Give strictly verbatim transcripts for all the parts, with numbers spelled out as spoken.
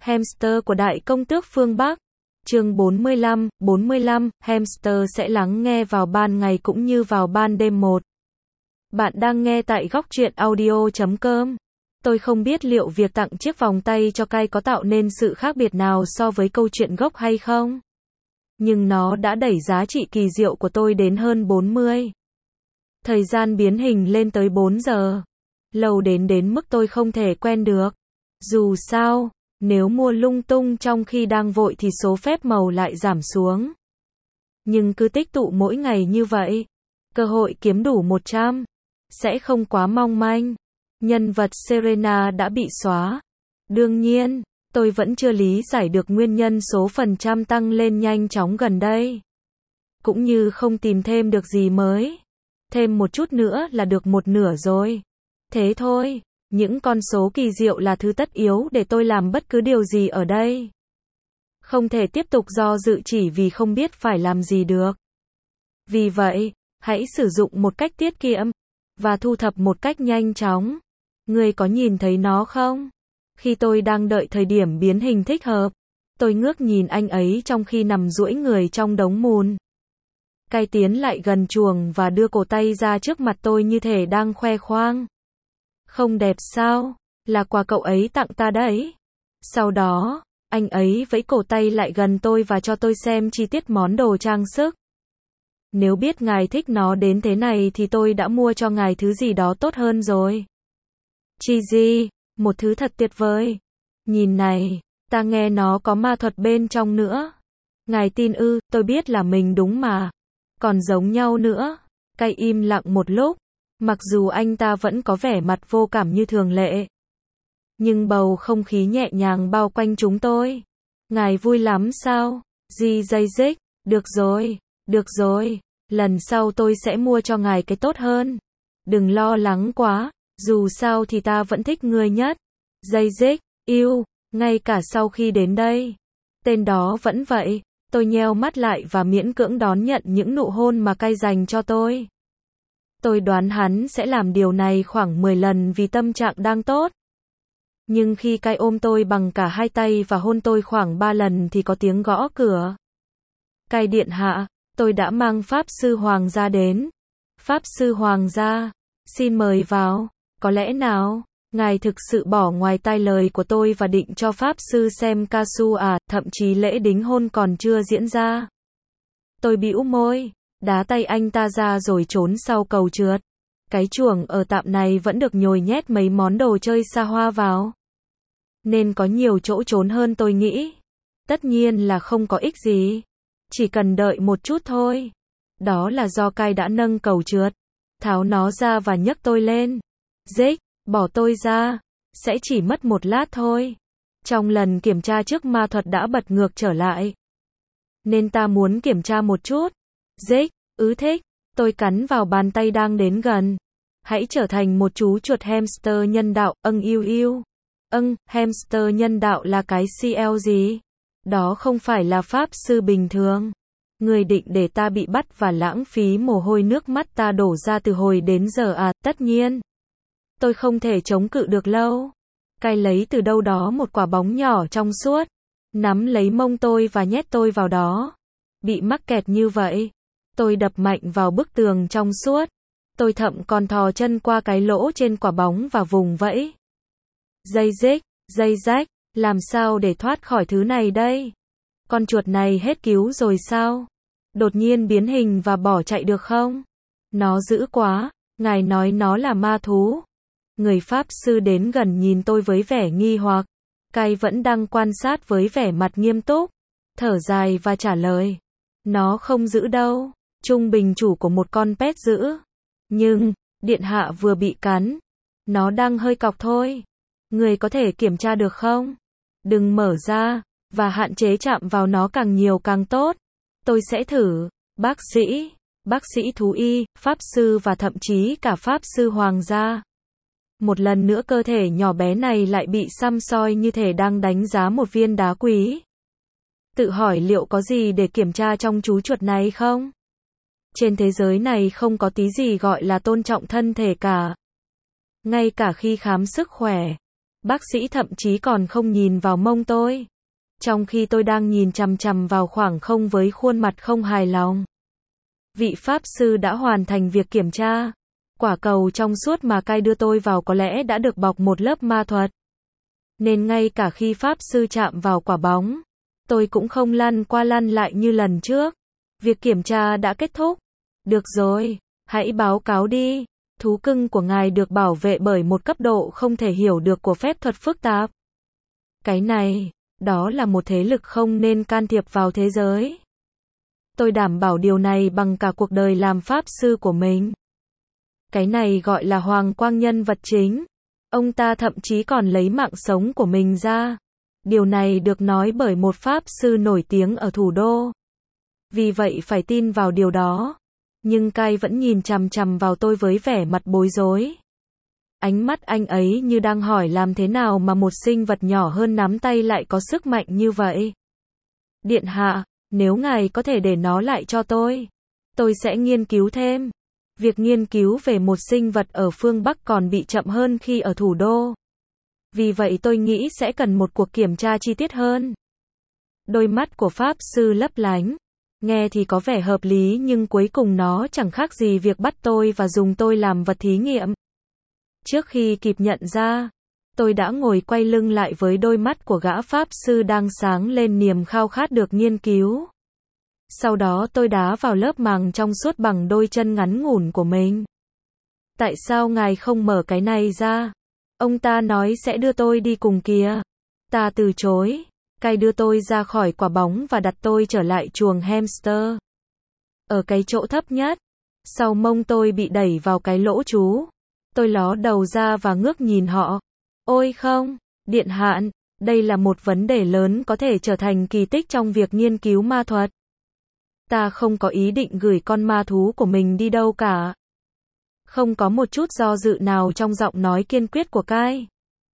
Hamster của Đại Công Tước Phương Bắc. Chương bốn mươi lăm, bốn mươi lăm, Hamster sẽ lắng nghe vào ban ngày cũng như vào ban đêm một. Bạn đang nghe tại góc truyện audio chấm com. Tôi không biết liệu việc tặng chiếc vòng tay cho Kai có tạo nên sự khác biệt nào so với câu chuyện gốc hay không. Nhưng nó đã đẩy giá trị kỳ diệu của tôi đến hơn bốn mươi. Thời gian biến hình lên tới bốn giờ. Lâu đến đến mức tôi không thể quen được. Dù sao, nếu mua lung tung trong khi đang vội thì số phép màu lại giảm xuống. Nhưng cứ tích tụ mỗi ngày như vậy, cơ hội kiếm đủ một trăm sẽ không quá mong manh. Nhân vật Serena đã bị xóa. Đương nhiên, tôi vẫn chưa lý giải được nguyên nhân số phần trăm tăng lên nhanh chóng gần đây. Cũng như không tìm thêm được gì mới. Thêm một chút nữa là được một nửa rồi. Thế thôi, những con số kỳ diệu là thứ tất yếu để tôi làm bất cứ điều gì ở đây. Không thể tiếp tục do dự chỉ vì không biết phải làm gì được. Vì vậy, hãy sử dụng một cách tiết kiệm và thu thập một cách nhanh chóng. Ngươi có nhìn thấy nó không? Khi tôi đang đợi thời điểm biến hình thích hợp, tôi ngước nhìn anh ấy trong khi nằm duỗi người trong đống mùn. Kai tiến lại gần chuồng và đưa cổ tay ra trước mặt tôi như thể đang khoe khoang. Không đẹp sao? Là quà cậu ấy tặng ta đấy. Sau đó, anh ấy vẫy cổ tay lại gần tôi và cho tôi xem chi tiết món đồ trang sức. Nếu biết ngài thích nó đến thế này thì tôi đã mua cho ngài thứ gì đó tốt hơn rồi. Chi gì? Một thứ thật tuyệt vời. Nhìn này, ta nghe nó có ma thuật bên trong nữa. Ngài tin ư? Tôi biết là mình đúng mà. Còn giống nhau nữa. Kai im lặng một lúc. Mặc dù anh ta vẫn có vẻ mặt vô cảm như thường lệ. Nhưng bầu không khí nhẹ nhàng bao quanh chúng tôi. Ngài vui lắm sao? Di dây dích. Được rồi, được rồi. Lần sau tôi sẽ mua cho ngài cái tốt hơn. Đừng lo lắng quá. Dù sao thì ta vẫn thích ngươi nhất. Dây dích, yêu, ngay cả sau khi đến đây. Tên đó vẫn vậy. Tôi nheo mắt lại và miễn cưỡng đón nhận những nụ hôn mà Kai dành cho tôi. Tôi đoán hắn sẽ làm điều này khoảng mười lần vì tâm trạng đang tốt. Nhưng khi Kai ôm tôi bằng cả hai tay và hôn tôi khoảng ba lần thì có tiếng gõ cửa. Kai điện hạ, tôi đã mang Pháp Sư Hoàng gia đến. Pháp Sư Hoàng gia, xin mời vào. Có lẽ nào, ngài thực sự bỏ ngoài tai lời của tôi và định cho Pháp Sư xem ca su à, thậm chí lễ đính hôn còn chưa diễn ra. Tôi bĩu môi, đá tay anh ta ra rồi trốn sau cầu trượt. Cái chuồng ở tạm này vẫn được nhồi nhét mấy món đồ chơi xa hoa vào. Nên có nhiều chỗ trốn hơn tôi nghĩ. Tất nhiên là không có ích gì. Chỉ cần đợi một chút thôi. Đó là do Kai đã nâng cầu trượt. Tháo nó ra và nhấc tôi lên. Dích, bỏ tôi ra. Sẽ chỉ mất một lát thôi. Trong lần kiểm tra trước ma thuật đã bật ngược trở lại. Nên ta muốn kiểm tra một chút. Dích, ứ thích. Tôi cắn vào bàn tay đang đến gần. Hãy trở thành một chú chuột hamster nhân đạo, âng yêu yêu. Âng, hamster nhân đạo là cái xê lờ gì? Đó không phải là pháp sư bình thường. Người định để ta bị bắt và lãng phí mồ hôi nước mắt ta đổ ra từ hồi đến giờ à, tất nhiên. Tôi không thể chống cự được lâu. Kai lấy từ đâu đó một quả bóng nhỏ trong suốt. Nắm lấy mông tôi và nhét tôi vào đó. Bị mắc kẹt như vậy. Tôi đập mạnh vào bức tường trong suốt. Tôi thậm còn thò chân qua cái lỗ trên quả bóng và vùng vẫy. Dây dích, dây rách, làm sao để thoát khỏi thứ này đây? Con chuột này hết cứu rồi sao? Đột nhiên biến hình và bỏ chạy được không? Nó dữ quá, ngài nói nó là ma thú. Người pháp sư đến gần nhìn tôi với vẻ nghi hoặc. Kai vẫn đang quan sát với vẻ mặt nghiêm túc. Thở dài và trả lời. Nó không dữ đâu. Trung bình chủ của một con pet dữ. Nhưng, điện hạ vừa bị cắn. Nó đang hơi cọc thôi. Người có thể kiểm tra được không? Đừng mở ra, và hạn chế chạm vào nó càng nhiều càng tốt. Tôi sẽ thử. Bác sĩ, bác sĩ thú y, pháp sư và thậm chí cả pháp sư hoàng gia. Một lần nữa cơ thể nhỏ bé này lại bị săm soi như thể đang đánh giá một viên đá quý. Tự hỏi liệu có gì để kiểm tra trong chú chuột này không? Trên thế giới này không có tí gì gọi là tôn trọng thân thể cả. Ngay cả khi khám sức khỏe. Bác sĩ thậm chí còn không nhìn vào mông tôi, trong khi tôi đang nhìn chằm chằm vào khoảng không với khuôn mặt không hài lòng. Vị pháp sư đã hoàn thành việc kiểm tra. Quả cầu trong suốt mà cai đưa tôi vào có lẽ đã được bọc một lớp ma thuật. Nên ngay cả khi pháp sư chạm vào quả bóng, tôi cũng không lăn qua lăn lại như lần trước. Việc kiểm tra đã kết thúc. Được rồi, hãy báo cáo đi. Thú cưng của ngài được bảo vệ bởi một cấp độ không thể hiểu được của phép thuật phức tạp. Cái này, đó là một thế lực không nên can thiệp vào thế giới. Tôi đảm bảo điều này bằng cả cuộc đời làm pháp sư của mình. Cái này gọi là hoàng quang nhân vật chính. Ông ta thậm chí còn lấy mạng sống của mình ra. Điều này được nói bởi một pháp sư nổi tiếng ở thủ đô. Vì vậy phải tin vào điều đó. Nhưng Kai vẫn nhìn chằm chằm vào tôi với vẻ mặt bối rối. Ánh mắt anh ấy như đang hỏi làm thế nào mà một sinh vật nhỏ hơn nắm tay lại có sức mạnh như vậy. Điện hạ, nếu ngài có thể để nó lại cho tôi, tôi sẽ nghiên cứu thêm. Việc nghiên cứu về một sinh vật ở phương Bắc còn bị chậm hơn khi ở thủ đô. Vì vậy tôi nghĩ sẽ cần một cuộc kiểm tra chi tiết hơn. Đôi mắt của pháp sư lấp lánh. Nghe thì có vẻ hợp lý nhưng cuối cùng nó chẳng khác gì việc bắt tôi và dùng tôi làm vật thí nghiệm. Trước khi kịp nhận ra, tôi đã ngồi quay lưng lại với đôi mắt của gã pháp sư đang sáng lên niềm khao khát được nghiên cứu. Sau đó tôi đá vào lớp màng trong suốt bằng đôi chân ngắn ngủn của mình. Tại sao ngài không mở cái này ra? Ông ta nói sẽ đưa tôi đi cùng kìa. Ta từ chối. Kai đưa tôi ra khỏi quả bóng và đặt tôi trở lại chuồng hamster. Ở cái chỗ thấp nhất. Sau mông tôi bị đẩy vào cái lỗ trú. Tôi ló đầu ra và ngước nhìn họ. Ôi không, điện hạ, đây là một vấn đề lớn có thể trở thành kỳ tích trong việc nghiên cứu ma thuật. Ta không có ý định gửi con ma thú của mình đi đâu cả. Không có một chút do dự nào trong giọng nói kiên quyết của Kai.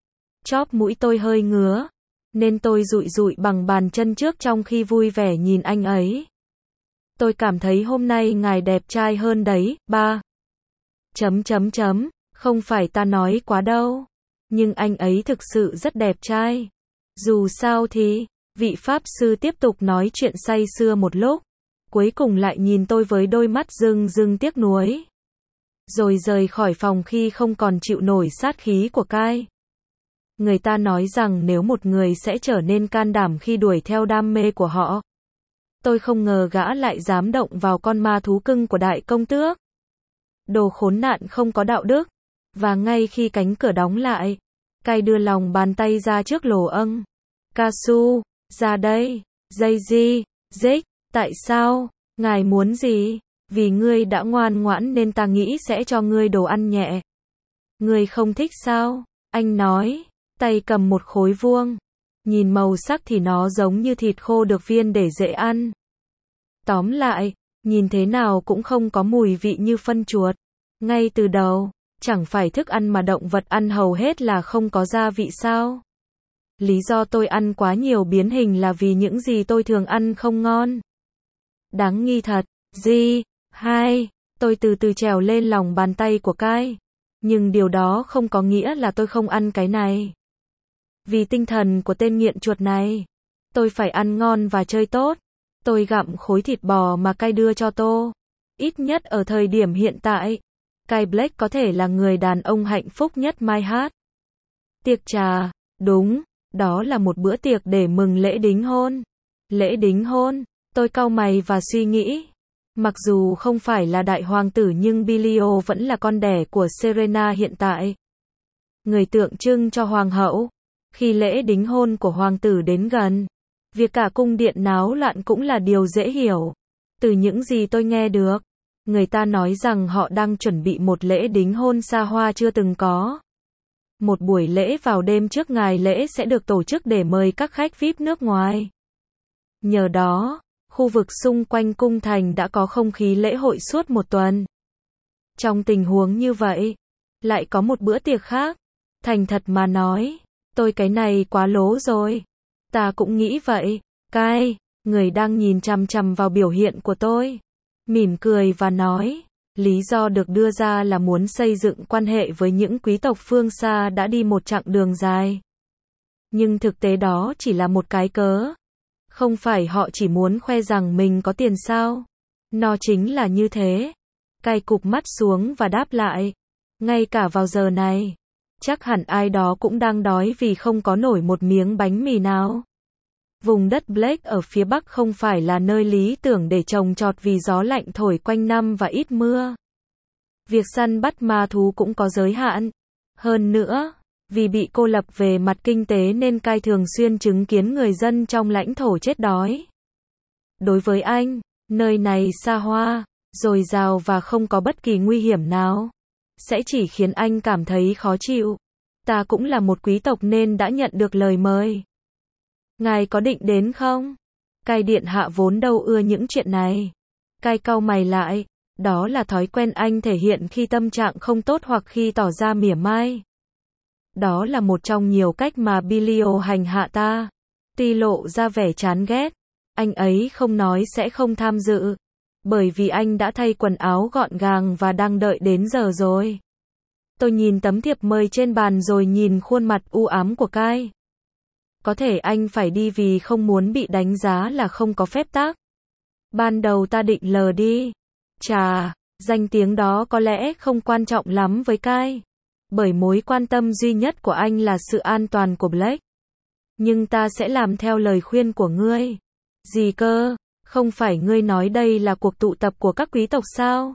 Chóp mũi tôi hơi ngứa, nên tôi dụi dụi bằng bàn chân trước trong khi vui vẻ nhìn anh ấy. Tôi cảm thấy hôm nay ngài đẹp trai hơn đấy, ba. Chấm chấm chấm, không phải ta nói quá đâu. Nhưng anh ấy thực sự rất đẹp trai. Dù sao thì, vị pháp sư tiếp tục nói chuyện say sưa một lúc. Cuối cùng lại nhìn tôi với đôi mắt rưng rưng tiếc nuối. Rồi rời khỏi phòng khi không còn chịu nổi sát khí của Kai. Người ta nói rằng nếu một người sẽ trở nên can đảm khi đuổi theo đam mê của họ. Tôi không ngờ gã lại dám động vào con ma thú cưng của đại công tước. Đồ khốn nạn không có đạo đức. Và ngay khi cánh cửa đóng lại, Kai đưa lòng bàn tay ra trước lỗ âng. Kasu, ra đây. Daisy, Zick, tại sao? Ngài muốn gì? Vì ngươi đã ngoan ngoãn nên ta nghĩ sẽ cho ngươi đồ ăn nhẹ. Ngươi không thích sao? Anh nói, tay cầm một khối vuông. Nhìn màu sắc thì nó giống như thịt khô được viên để dễ ăn. Tóm lại, nhìn thế nào cũng không có mùi vị như phân chuột. Ngay từ đầu, chẳng phải thức ăn mà động vật ăn hầu hết là không có gia vị sao? Lý do tôi ăn quá nhiều biến hình là vì những gì tôi thường ăn không ngon. Đáng nghi thật. Gì? Hai. Tôi từ từ trèo lên lòng bàn tay của Kai. Nhưng điều đó không có nghĩa là tôi không ăn cái này. Vì tinh thần của tên nghiện chuột này, tôi phải ăn ngon và chơi tốt. Tôi gặm khối thịt bò mà Kai đưa cho tôi. Ít nhất ở thời điểm hiện tại, Kai Black có thể là người đàn ông hạnh phúc nhất My Heart. Tiệc trà, đúng, đó là một bữa tiệc để mừng lễ đính hôn. Lễ đính hôn, tôi cau mày và suy nghĩ. Mặc dù không phải là đại hoàng tử nhưng Bilio vẫn là con đẻ của Serena hiện tại. Người tượng trưng cho hoàng hậu. Khi lễ đính hôn của hoàng tử đến gần, việc cả cung điện náo loạn cũng là điều dễ hiểu. Từ những gì tôi nghe được, người ta nói rằng họ đang chuẩn bị một lễ đính hôn xa hoa chưa từng có. Một buổi lễ vào đêm trước ngày lễ sẽ được tổ chức để mời các khách vi ai pi nước ngoài. Nhờ đó, khu vực xung quanh cung thành đã có không khí lễ hội suốt một tuần. Trong tình huống như vậy, lại có một bữa tiệc khác. Thành thật mà nói, tôi cái này quá lố rồi. Ta cũng nghĩ vậy. Kai, người đang nhìn chằm chằm vào biểu hiện của tôi, mỉm cười và nói, Lý do được đưa ra là muốn xây dựng quan hệ với những quý tộc phương xa đã đi một chặng đường dài. Nhưng thực tế đó chỉ là một cái cớ. Không phải họ chỉ muốn khoe rằng mình có tiền sao? Nó chính là như thế. Cai cụp mắt xuống và đáp lại. Ngay cả vào giờ này, chắc hẳn ai đó cũng đang đói vì không có nổi một miếng bánh mì nào. Vùng đất Blake ở phía bắc không phải là nơi lý tưởng để trồng trọt vì gió lạnh thổi quanh năm và ít mưa. Việc săn bắt ma thú cũng có giới hạn. Hơn nữa, vì bị cô lập về mặt kinh tế nên Cai thường xuyên chứng kiến người dân trong lãnh thổ chết đói. Đối với anh, nơi này xa hoa, dồi dào và không có bất kỳ nguy hiểm nào, sẽ chỉ khiến anh cảm thấy khó chịu. Ta cũng là một quý tộc nên đã nhận được lời mời. Ngài có định đến không? Cai điện hạ vốn đâu ưa những chuyện này. Cai cau mày lại, đó là thói quen anh thể hiện khi tâm trạng không tốt hoặc khi tỏ ra mỉa mai. Đó là một trong nhiều cách mà Bilio hành hạ ta. Ti lộ ra vẻ chán ghét. Anh ấy không nói sẽ không tham dự. Bởi vì anh đã thay quần áo gọn gàng và đang đợi đến giờ rồi. Tôi nhìn tấm thiệp mời trên bàn rồi nhìn khuôn mặt u ám của Cai. Có thể anh phải đi vì không muốn bị đánh giá là không có phép tắc. Ban đầu ta định lờ đi. Chà, danh tiếng đó có lẽ không quan trọng lắm với Cai. Bởi mối quan tâm duy nhất của anh là sự an toàn của Blake. Nhưng ta sẽ làm theo lời khuyên của ngươi. Gì cơ? Không phải ngươi nói đây là cuộc tụ tập của các quý tộc sao?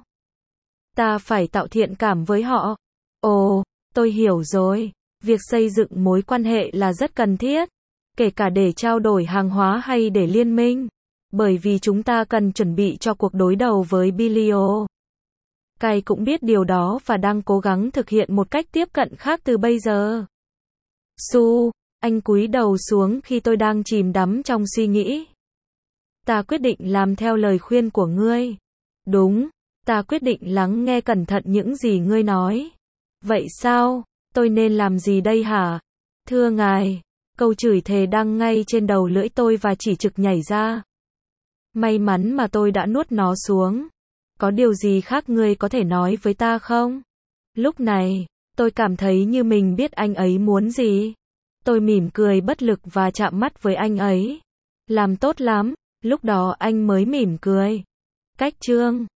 Ta phải tạo thiện cảm với họ. Ồ, tôi hiểu rồi. Việc xây dựng mối quan hệ là rất cần thiết. Kể cả để trao đổi hàng hóa hay để liên minh. Bởi vì chúng ta cần chuẩn bị cho cuộc đối đầu với Bilio. Cai cũng biết điều đó và đang cố gắng thực hiện một cách tiếp cận khác từ bây giờ. Su, anh cúi đầu xuống khi tôi đang chìm đắm trong suy nghĩ. Ta quyết định làm theo lời khuyên của ngươi. Đúng, ta quyết định lắng nghe cẩn thận những gì ngươi nói. Vậy sao? Tôi nên làm gì đây hả? Thưa ngài, câu chửi thề đang ngay trên đầu lưỡi tôi và chỉ trực nhảy ra. May mắn mà tôi đã nuốt nó xuống. Có điều gì khác ngươi có thể nói với ta không? Lúc này, tôi cảm thấy như mình biết anh ấy muốn gì. Tôi mỉm cười bất lực và chạm mắt với anh ấy. Làm tốt lắm, lúc đó anh mới mỉm cười. Cách chương